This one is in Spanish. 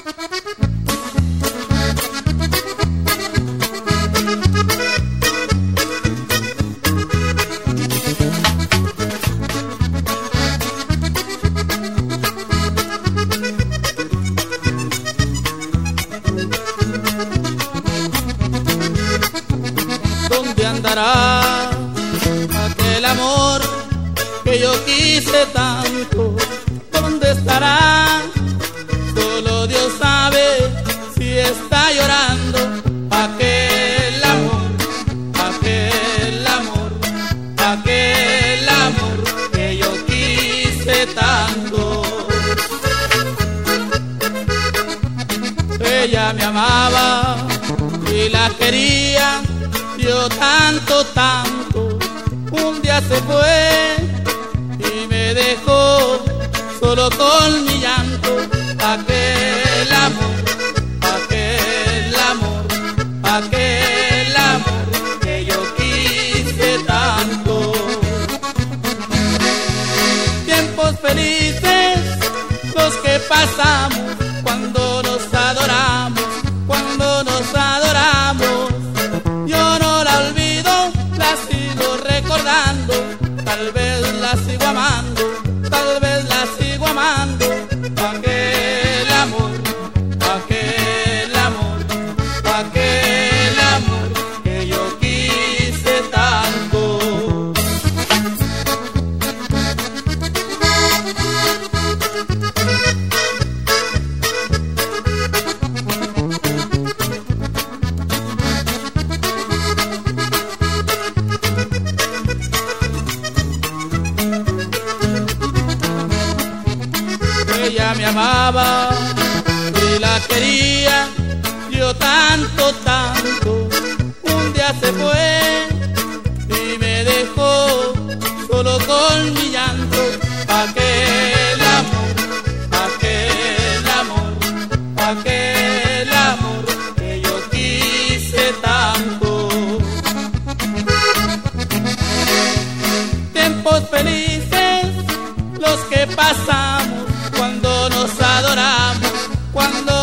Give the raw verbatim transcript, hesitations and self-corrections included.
¿Dónde andará aquel amor que yo quise tanto? ¿Dónde estará? Solo Dios sabe si está llorando aquel amor, aquel amor, aquel amor que yo quise tanto. Ella me amaba y la quería yo tanto, tanto. Un día se fue y me dejó solo con mi llanto. Aquel amor, aquel amor, aquel amor que yo quise tanto. Tiempos felices los que pasamos cuando nos adoramos, cuando nos adoramos. Yo no la olvido, la sigo recordando, tal vez la sigo amando, tal vez la sigo amando. Aquel amor, aquel amor, aquel amor que yo quise tanto. Ella me amaba y la quería yo tanto, tanto. Un día se fue y me dejó solo con mi llanto. Aquel amor, aquel amor, aquel amor que yo quise tanto. Tiempos felices los que pasamos cuando nos adoramos, cuando